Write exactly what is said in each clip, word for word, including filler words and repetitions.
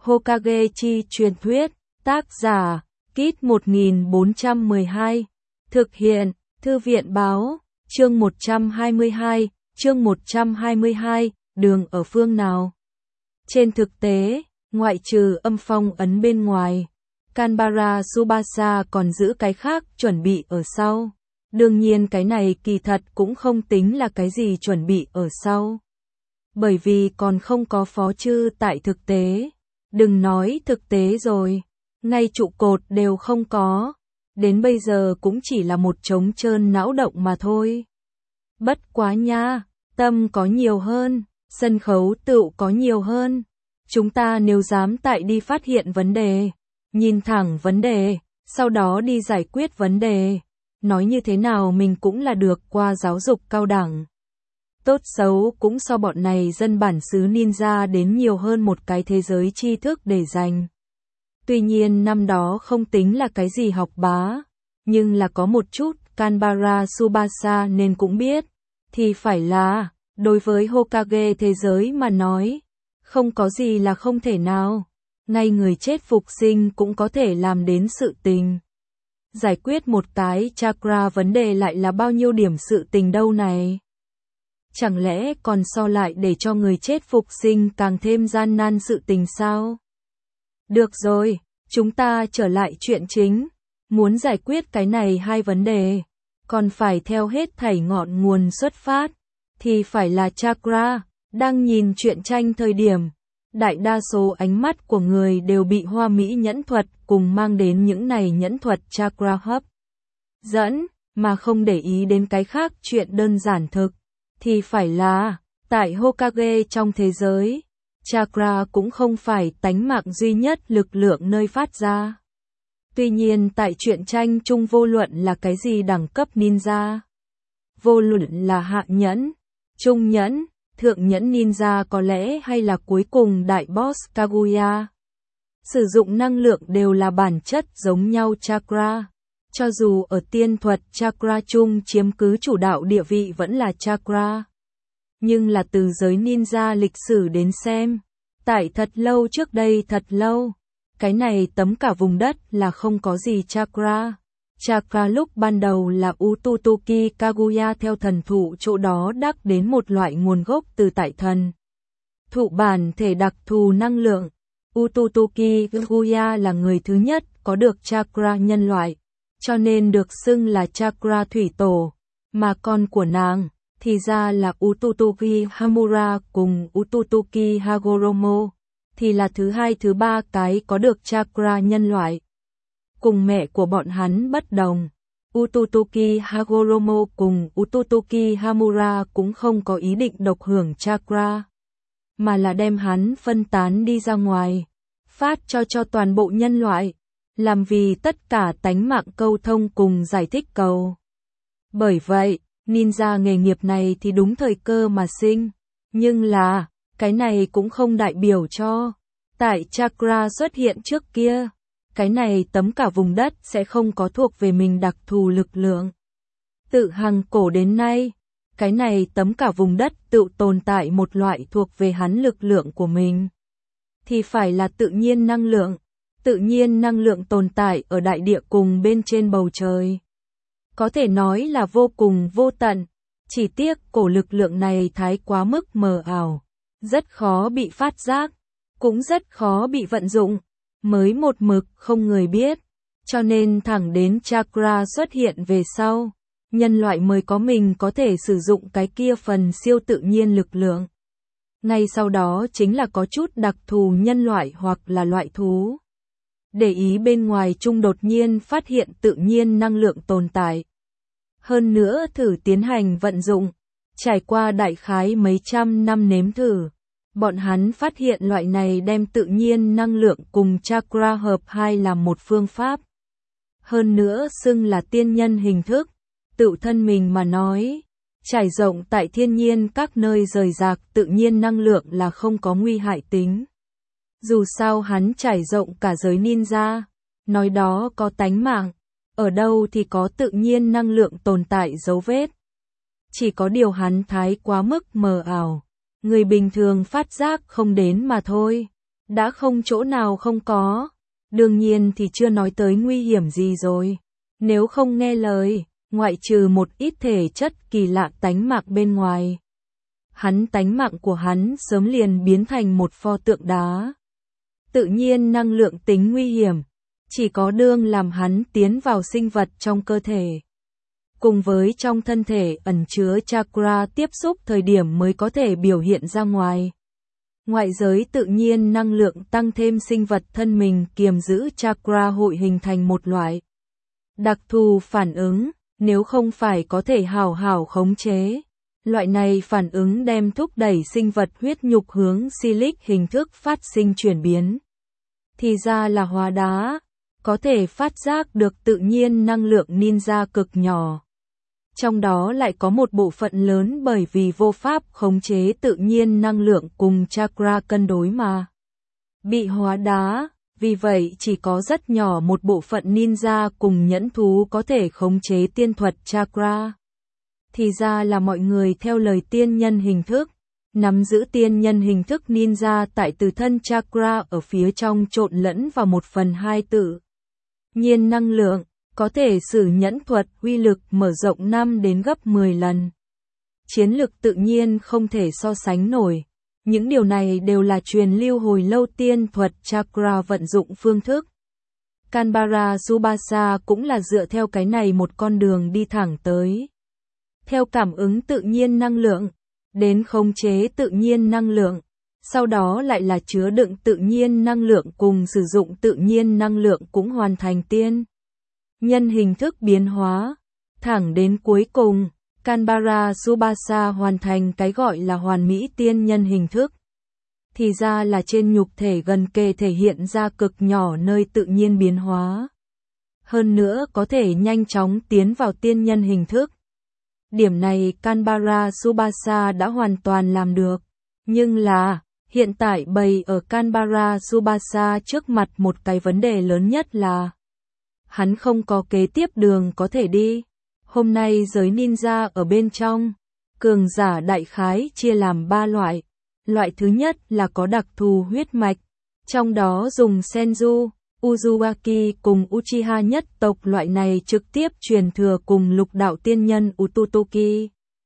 Hokage chi truyền thuyết, tác giả, Kit một nghìn bốn trăm mười hai, thực hiện, Thư viện báo, chương một trăm hai mươi hai, chương một trăm hai mươi hai, đường ở phương nào? Trên thực tế, ngoại trừ âm phong ấn bên ngoài, Kanbara Tsubasa còn giữ cái khác chuẩn bị ở sau. Đương nhiên cái này kỳ thật cũng không tính là cái gì chuẩn bị ở sau. Bởi vì còn không có phó chư tại thực tế. Đừng nói thực tế rồi, ngay trụ cột đều không có. Đến bây giờ cũng chỉ là một trống trơn não động mà thôi. Bất quá nha, tâm có nhiều hơn, sân khấu tựu có nhiều hơn. Chúng ta nếu dám tại đi phát hiện vấn đề, nhìn thẳng vấn đề, sau đó đi giải quyết vấn đề. Nói như thế nào mình cũng là được qua giáo dục cao đẳng. Tốt xấu cũng so bọn này dân bản xứ ninja đến nhiều hơn một cái thế giới tri thức để dành. Tuy nhiên năm đó không tính là cái gì học bá, nhưng là có một chút Kanbara Tsubasa nên cũng biết, thì phải là, đối với Hokage thế giới mà nói, không có gì là không thể nào, ngay người chết phục sinh cũng có thể làm đến sự tình. Giải quyết một cái chakra vấn đề lại là bao nhiêu điểm sự tình đâu này? Chẳng lẽ còn so lại để cho người chết phục sinh càng thêm gian nan sự tình sao? Được rồi, chúng ta trở lại chuyện chính. Muốn giải quyết cái này hai vấn đề, còn phải theo hết thảy ngọn nguồn xuất phát, thì phải là chakra. Đang nhìn truyện tranh thời điểm, đại đa số ánh mắt của người đều bị hoa mỹ nhẫn thuật cùng mang đến những này nhẫn thuật chakra hấp dẫn, mà không để ý đến cái khác chuyện đơn giản thực. Thì phải là, tại Hokage trong thế giới, chakra cũng không phải tánh mạng duy nhất lực lượng nơi phát ra. Tuy nhiên tại truyện tranh chung vô luận là cái gì đẳng cấp ninja, vô luận là hạ nhẫn, trung nhẫn, thượng nhẫn ninja có lẽ hay là cuối cùng đại boss Kaguya, sử dụng năng lượng đều là bản chất giống nhau chakra. Cho dù ở tiên thuật chakra chung chiếm cứ chủ đạo địa vị vẫn là chakra. Nhưng là từ giới ninja lịch sử đến xem, tại thật lâu trước đây thật lâu, cái này tấm cả vùng đất là không có gì chakra. Chakra lúc ban đầu là Ututuki Kaguya theo thần thụ chỗ đó đắc đến một loại nguồn gốc từ tại thần thụ bản thể đặc thù năng lượng. Ututuki Kaguya là người thứ nhất có được chakra nhân loại, cho nên được xưng là chakra thủy tổ, mà con của nàng thì ra là Ututuki Hamura cùng Ututuki Hagoromo, thì là thứ hai thứ ba cái có được chakra nhân loại. Cùng mẹ của bọn hắn bất đồng, Ututuki Hagoromo cùng Ututuki Hamura cũng không có ý định độc hưởng chakra, mà là đem hắn phân tán đi ra ngoài, phát cho cho toàn bộ nhân loại, làm vì tất cả tánh mạng câu thông cùng giải thích cầu. Bởi vậy, ninja nghề nghiệp này thì đúng thời cơ mà sinh, nhưng là, cái này cũng không đại biểu cho, tại chakra xuất hiện trước kia, cái này tấm cả vùng đất sẽ không có thuộc về mình đặc thù lực lượng. Tự hằng cổ đến nay, cái này tấm cả vùng đất tự tồn tại một loại thuộc về hắn lực lượng của mình. Thì phải là tự nhiên năng lượng. Tự nhiên năng lượng tồn tại ở đại địa cùng bên trên bầu trời. Có thể nói là vô cùng vô tận, chỉ tiếc cổ lực lượng này thái quá mức mờ ảo, rất khó bị phát giác, cũng rất khó bị vận dụng, mới một mực không người biết, cho nên thẳng đến chakra xuất hiện về sau, nhân loại mới có mình có thể sử dụng cái kia phần siêu tự nhiên lực lượng. Ngay sau đó chính là có chút đặc thù nhân loại hoặc là loại thú. Để ý bên ngoài chung đột nhiên phát hiện tự nhiên năng lượng tồn tại. Hơn nữa thử tiến hành vận dụng, trải qua đại khái mấy trăm năm nếm thử, bọn hắn phát hiện loại này đem tự nhiên năng lượng cùng chakra hợp hai làm một phương pháp. Hơn nữa xưng là tiên nhân hình thức, tự thân mình mà nói, trải rộng tại thiên nhiên các nơi rời rạc tự nhiên năng lượng là không có nguy hại tính. Dù sao hắn trải rộng cả giới ninja, nói đó có tánh mạng, ở đâu thì có tự nhiên năng lượng tồn tại dấu vết. Chỉ có điều hắn thái quá mức mờ ảo, người bình thường phát giác không đến mà thôi. đã không chỗ nào không có. Đương nhiên thì chưa nói tới nguy hiểm gì rồi. Nếu không nghe lời, ngoại trừ một ít thể chất kỳ lạ tánh mạng bên ngoài, hắn tánh mạng của hắn sớm liền biến thành một pho tượng đá. Tự nhiên năng lượng tính nguy hiểm, chỉ có đương làm hắn tiến vào sinh vật trong cơ thể, cùng với trong thân thể ẩn chứa chakra tiếp xúc thời điểm mới có thể biểu hiện ra ngoài. Ngoại giới tự nhiên năng lượng tăng thêm sinh vật thân mình kiềm giữ chakra hội hình thành một loại đặc thù phản ứng, nếu không phải có thể hào hào khống chế. Loại này phản ứng đem thúc đẩy sinh vật huyết nhục hướng silic hình thức phát sinh chuyển biến. Thì ra là hóa đá, có thể phát giác được tự nhiên năng lượng ninja cực nhỏ. Trong đó lại có một bộ phận lớn bởi vì vô pháp khống chế tự nhiên năng lượng cùng chakra cân đối mà bị hóa đá, vì vậy chỉ có rất nhỏ một bộ phận ninja cùng nhẫn thú có thể khống chế tiên thuật chakra. Thì ra là mọi người theo lời tiên nhân hình thức, nắm giữ tiên nhân hình thức ninja tại từ thân chakra ở phía trong trộn lẫn vào một phần hai tự nhiên năng lượng, có thể sử nhẫn thuật uy lực mở rộng năm đến gấp mười lần. Chiến lực tự nhiên không thể so sánh nổi. Những điều này đều là truyền lưu hồi lâu tiên thuật chakra vận dụng phương thức. Kanbara Subasa cũng là dựa theo cái này một con đường đi thẳng tới. Theo cảm ứng tự nhiên năng lượng, đến khống chế tự nhiên năng lượng, sau đó lại là chứa đựng tự nhiên năng lượng cùng sử dụng tự nhiên năng lượng cũng hoàn thành tiên nhân hình thức biến hóa. Thẳng đến cuối cùng, Kanbara Subasa hoàn thành cái gọi là hoàn mỹ tiên nhân hình thức. Thì ra là trên nhục thể gần kề thể hiện ra cực nhỏ nơi tự nhiên biến hóa. Hơn nữa có thể nhanh chóng tiến vào tiên nhân hình thức. Điểm này Kanbara Subasa đã hoàn toàn làm được. Nhưng là, hiện tại bày ở Kanbara Subasa trước mặt một cái vấn đề lớn nhất là hắn không có kế tiếp đường có thể đi. Hôm nay giới ninja ở bên trong, cường giả đại khái chia làm ba loại. Loại thứ nhất là có đặc thù huyết mạch, trong đó dùng Senju, Uzumaki cùng Uchiha nhất tộc loại này trực tiếp truyền thừa cùng lục đạo tiên nhân Utotoki.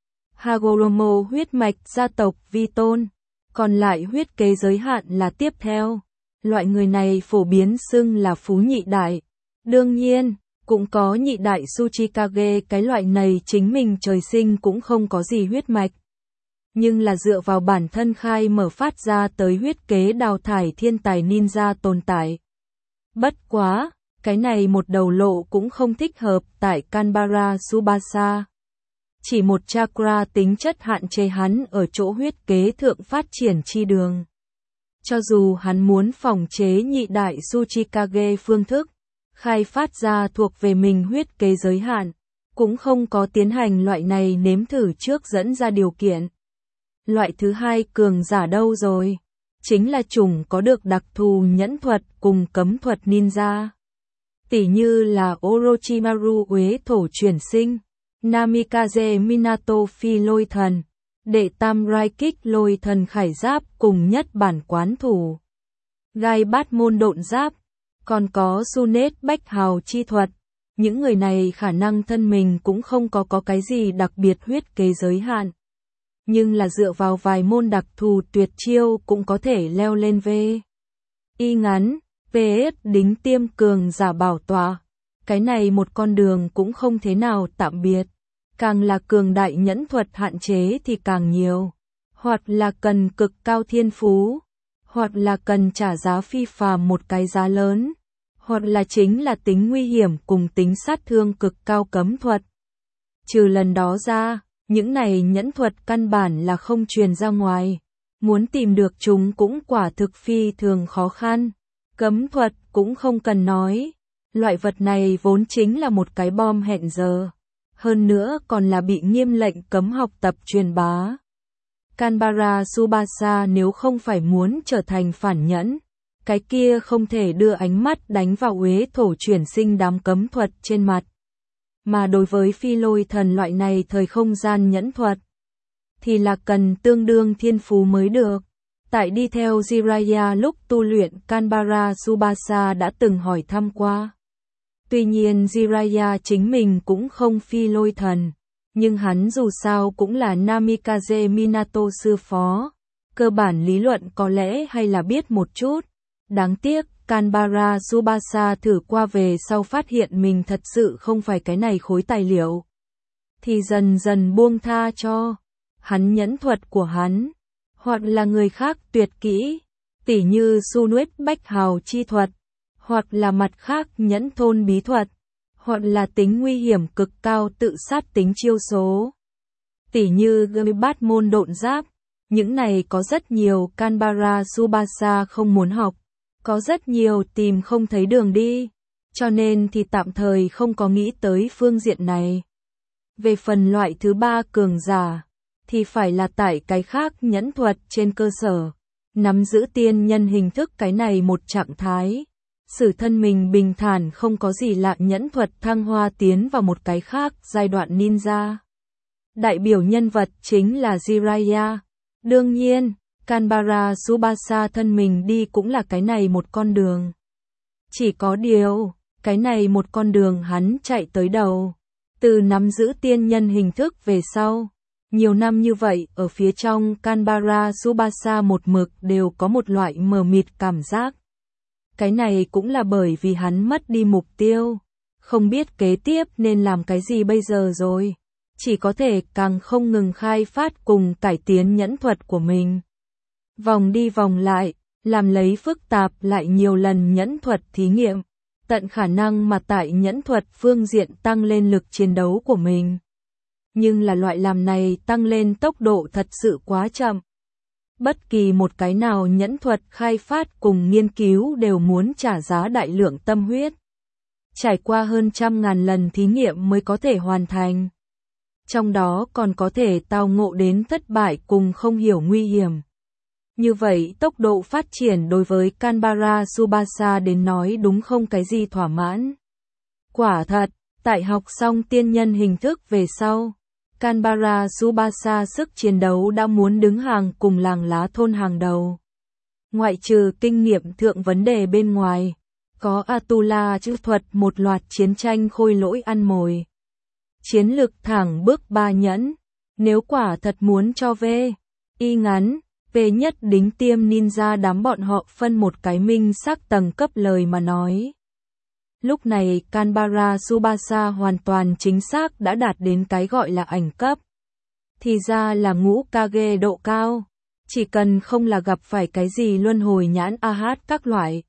Hagoromo huyết mạch gia tộc vi tôn, còn lại huyết kế giới hạn là tiếp theo. Loại người này phổ biến xưng là phú nhị đại. Đương nhiên, cũng có nhị đại Tsuchikage, cái loại này chính mình trời sinh cũng không có gì huyết mạch. Nhưng là dựa vào bản thân khai mở phát ra tới huyết kế đào thải thiên tài ninja tồn tại. Bất quá, cái này một đầu lộ cũng không thích hợp tại Kanbara Subasa. Chỉ một chakra tính chất hạn chế hắn ở chỗ huyết kế thượng phát triển chi đường. Cho dù hắn muốn phòng chế nhị đại Tsuchikage phương thức, khai phát ra thuộc về mình huyết kế giới hạn, cũng không có tiến hành loại này nếm thử trước dẫn ra điều kiện. Loại thứ hai cường giả đâu rồi? Chính là chủng có được đặc thù nhẫn thuật cùng cấm thuật ninja. Tỷ như là Orochimaru Uế thổ chuyển sinh, Namikaze Minato phi lôi thần, đệ tam rai kích lôi thần khải giáp cùng nhất bản quán thủ, gai bát môn độn giáp, còn có Sunet bách hào chi thuật. Những người này khả năng thân mình cũng không có có cái gì đặc biệt huyết kế giới hạn. Nhưng là dựa vào vài môn đặc thù tuyệt chiêu cũng có thể leo lên V. Y ngắn, pê ét đính tiêm cường giả bảo tọa. Cái này một con đường cũng không thế nào tạm biệt. Càng là cường đại nhẫn thuật hạn chế thì càng nhiều. Hoặc là cần cực cao thiên phú, hoặc là cần trả giá phi phàm một cái giá lớn, hoặc là chính là tính nguy hiểm cùng tính sát thương cực cao cấm thuật. Trừ lần đó ra, những này nhẫn thuật căn bản là không truyền ra ngoài. Muốn tìm được chúng cũng quả thực phi thường khó khăn. Cấm thuật cũng không cần nói. Loại vật này vốn chính là một cái bom hẹn giờ. Hơn nữa còn là bị nghiêm lệnh cấm học tập truyền bá. Kanbara Subasa nếu không phải muốn trở thành phản nhẫn, cái kia không thể đưa ánh mắt đánh vào Uế thổ chuyển sinh đám cấm thuật trên mặt. Mà đối với phi lôi thần loại này thời không gian nhẫn thuật, thì là cần tương đương thiên phú mới được. Tại đi theo Jiraiya lúc tu luyện, Kanbara Tsubasa đã từng hỏi thăm qua. Tuy nhiên Jiraiya chính mình cũng không phi lôi thần, nhưng hắn dù sao cũng là Namikaze Minato sư phó, cơ bản lý luận có lẽ hay là biết một chút. Đáng tiếc, Kanbara Tsubasa thử qua về sau phát hiện mình thật sự không phải cái này khối tài liệu, thì dần dần buông tha cho. Hắn nhẫn thuật của hắn, hoặc là người khác tuyệt kỹ, tỉ như Sunuet Bách Hào chi thuật, hoặc là mặt khác nhẫn thôn bí thuật, hoặc là tính nguy hiểm cực cao tự sát tính chiêu số, tỉ như bát môn độn giáp. Những này có rất nhiều Kanbara Tsubasa không muốn học, có rất nhiều tìm không thấy đường đi, cho nên thì tạm thời không có nghĩ tới phương diện này. Về phần loại thứ ba cường giả, thì phải là tại cái khác nhẫn thuật trên cơ sở, nắm giữ tiên nhân hình thức cái này một trạng thái. Sử thân mình bình thản không có gì lạ nhẫn thuật thăng hoa tiến vào một cái khác giai đoạn ninja. Đại biểu nhân vật chính là Jiraiya. Đương nhiên, Kanbara Tsubasa thân mình đi cũng là cái này một con đường. Chỉ có điều, cái này một con đường hắn chạy tới đầu. Từ nắm giữ tiên nhân hình thức về sau, nhiều năm như vậy ở phía trong Kanbara Tsubasa một mực đều có một loại mờ mịt cảm giác. Cái này cũng là bởi vì hắn mất đi mục tiêu, không biết kế tiếp nên làm cái gì bây giờ rồi. Chỉ có thể càng không ngừng khai phát cùng cải tiến nhẫn thuật của mình. Vòng đi vòng lại, làm lấy phức tạp lại nhiều lần nhẫn thuật thí nghiệm, tận khả năng mà tại nhẫn thuật phương diện tăng lên lực chiến đấu của mình. Nhưng là loại làm này tăng lên tốc độ thật sự quá chậm. Bất kỳ một cái nào nhẫn thuật khai phát cùng nghiên cứu đều muốn trả giá đại lượng tâm huyết. Trải qua hơn trăm ngàn lần thí nghiệm mới có thể hoàn thành. Trong đó còn có thể tao ngộ đến thất bại cùng không hiểu nguy hiểm. Như vậy tốc độ phát triển đối với Kanbara Tsubasa đến nói đúng không cái gì thỏa mãn. Quả thật, tại học xong tiên nhân hình thức về sau, Kanbara Tsubasa sức chiến đấu đã muốn đứng hàng cùng làng lá thôn hàng đầu. Ngoại trừ kinh nghiệm thượng vấn đề bên ngoài, có Atula chữ thuật một loạt chiến tranh khôi lỗi ăn mồi. Chiến lực thẳng bước ba nhẫn, nếu quả thật muốn cho V, y ngắn, V nhất đính tiêm ninja đám bọn họ phân một cái minh sắc tầng cấp lời mà nói. Lúc này Kanbara Tsubasa hoàn toàn chính xác đã đạt đến cái gọi là ảnh cấp. Thì ra là ngũ Kage độ cao, chỉ cần không là gặp phải cái gì luân hồi nhãn a hát các loại.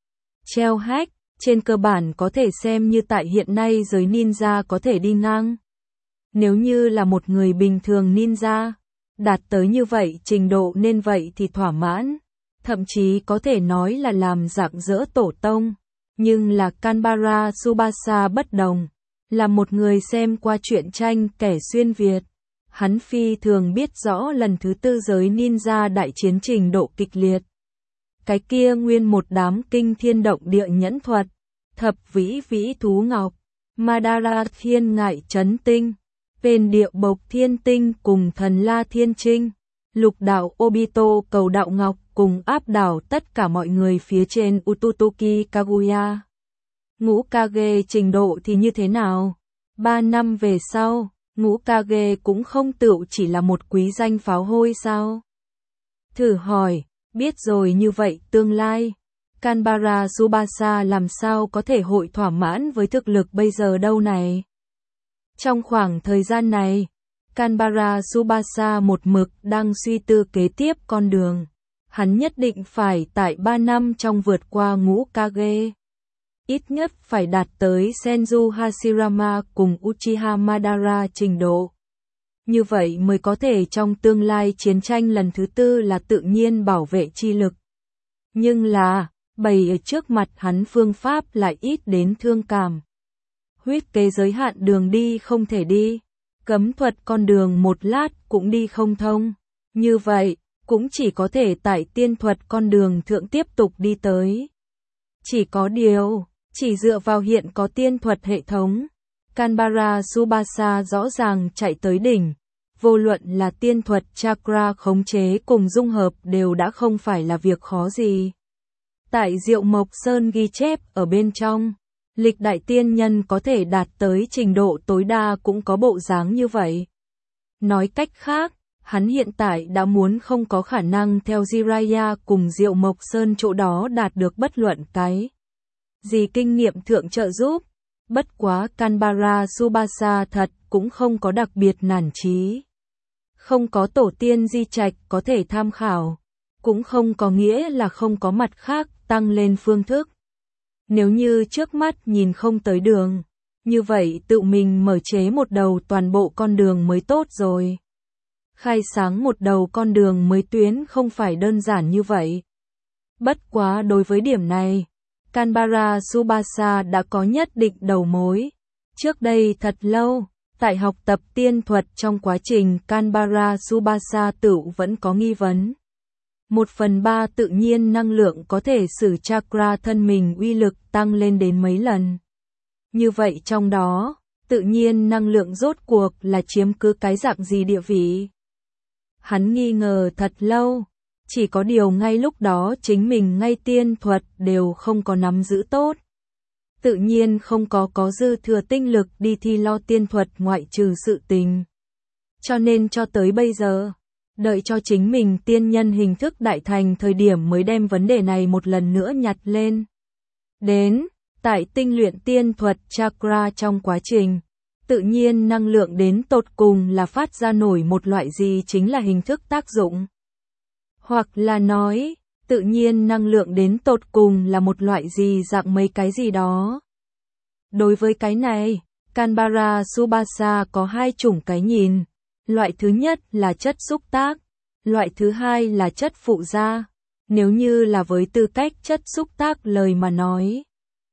Treo hack, trên cơ bản có thể xem như tại hiện nay giới ninja có thể đi ngang. Nếu như là một người bình thường ninja, đạt tới như vậy trình độ nên vậy thì thỏa mãn, thậm chí có thể nói là làm rạng rỡ tổ tông. Nhưng là Kanbara Tsubasa bất đồng, là một người xem qua truyện tranh kẻ xuyên Việt. Hắn phi thường biết rõ lần thứ tư giới ninja đại chiến trình độ kịch liệt. Cái kia nguyên một đám kinh thiên động địa nhẫn thuật, thập vĩ vĩ thú ngọc, Madara thiên ngại chấn tinh, bên địa bộc thiên tinh cùng thần la thiên trinh, lục đạo Obito cầu đạo ngọc cùng áp đảo tất cả mọi người phía trên Ututoki Kaguya. Ngũ Kage trình độ thì như thế nào? Ba năm về sau, ngũ Kage cũng không tựu chỉ là một quý danh pháo hôi sao? Thử hỏi, biết rồi như vậy tương lai, Kanbara Tsubasa làm sao có thể hội thỏa mãn với thực lực bây giờ đâu này? Trong khoảng thời gian này, Kanbara Tsubasa một mực đang suy tư kế tiếp con đường. Hắn nhất định phải tại ba năm trong vượt qua ngũ Kage. Ít nhất phải đạt tới Senju Hashirama cùng Uchiha Madara trình độ. Như vậy mới có thể trong tương lai chiến tranh lần thứ tư là tự nhiên bảo vệ chi lực. Nhưng là, bày ở trước mặt hắn phương pháp lại ít đến thương cảm. Huyết kế giới hạn đường đi không thể đi, cấm thuật con đường một lát cũng đi không thông. Như vậy, cũng chỉ có thể tại tiên thuật con đường thượng tiếp tục đi tới. Chỉ có điều, chỉ dựa vào hiện có tiên thuật hệ thống, Kanbara Tsubasa rõ ràng chạy tới đỉnh, vô luận là tiên thuật chakra khống chế cùng dung hợp đều đã không phải là việc khó gì. Tại Diệu Mộc Sơn ghi chép ở bên trong, lịch đại tiên nhân có thể đạt tới trình độ tối đa cũng có bộ dáng như vậy. Nói cách khác, hắn hiện tại đã muốn không có khả năng theo Jiraiya cùng Diệu Mộc Sơn chỗ đó đạt được bất luận cái gì kinh nghiệm thượng trợ giúp. Bất quá Canberra Tsubasa thật cũng không có đặc biệt nản chí. Không có tổ tiên di trạch có thể tham khảo, cũng không có nghĩa là không có mặt khác tăng lên phương thức. Nếu như trước mắt nhìn không tới đường, như vậy tự mình mở chế một đầu toàn bộ con đường mới tốt rồi. Khai sáng một đầu con đường mới tuyến không phải đơn giản như vậy. Bất quá đối với điểm này, Canberra Tsubasa đã có nhất định đầu mối. Trước đây thật lâu, tại học tập tiên thuật trong quá trình Canberra Tsubasa tự vẫn có nghi vấn. Một phần ba tự nhiên năng lượng có thể sử chakra thân mình uy lực tăng lên đến mấy lần. Như vậy trong đó, tự nhiên năng lượng rốt cuộc là chiếm cứ cái dạng gì địa vị? Hắn nghi ngờ thật lâu, chỉ có điều ngay lúc đó chính mình ngay tiên thuật đều không có nắm giữ tốt. Tự nhiên không có có dư thừa tinh lực đi thi lo tiên thuật ngoại trừ sự tình. Cho nên cho tới bây giờ, đợi cho chính mình tiên nhân hình thức đại thành thời điểm mới đem vấn đề này một lần nữa nhặt lên. Đến, tại tinh luyện tiên thuật chakra trong quá trình, tự nhiên năng lượng đến tột cùng là phát ra nổi một loại gì chính là hình thức tác dụng. Hoặc là nói, tự nhiên năng lượng đến tột cùng là một loại gì dạng mấy cái gì đó. Đối với cái này, Canberra Tsubasa có hai chủng cái nhìn. Loại thứ nhất là chất xúc tác, loại thứ hai là chất phụ gia. Nếu như là với tư cách chất xúc tác lời mà nói,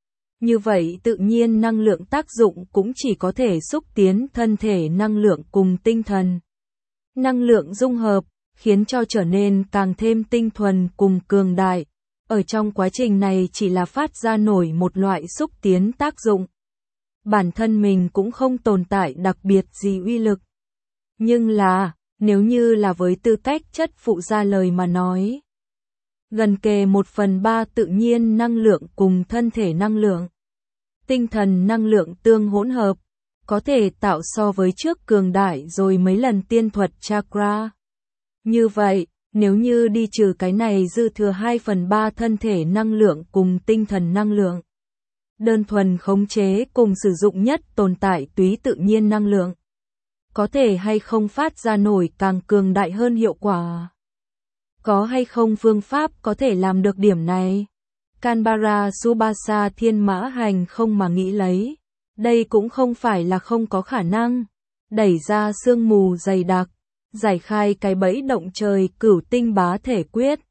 như vậy tự nhiên năng lượng tác dụng cũng chỉ có thể xúc tiến thân thể năng lượng cùng tinh thần. Năng lượng dung hợp, khiến cho trở nên càng thêm tinh thuần cùng cường đại. Ở trong quá trình này chỉ là phát ra nổi một loại xúc tiến tác dụng. Bản thân mình cũng không tồn tại đặc biệt gì uy lực. Nhưng là, nếu như là với tư cách chất phụ gia lời mà nói, gần kề một phần ba tự nhiên năng lượng cùng thân thể năng lượng, tinh thần năng lượng tương hỗn hợp, có thể tạo so với trước cường đại rồi mấy lần tiên thuật chakra. Như vậy, nếu như đi trừ cái này dư thừa hai phần ba thân thể năng lượng cùng tinh thần năng lượng, đơn thuần khống chế cùng sử dụng nhất tồn tại túy tự nhiên năng lượng, có thể hay không phát ra nổi càng cường đại hơn hiệu quả? Có hay không phương pháp có thể làm được điểm này? Canberra Tsubasa thiên mã hành không mà nghĩ lấy. Đây cũng không phải là không có khả năng. Đẩy ra sương mù dày đặc, giải khai cái bẫy động trời cửu tinh bá thể quyết.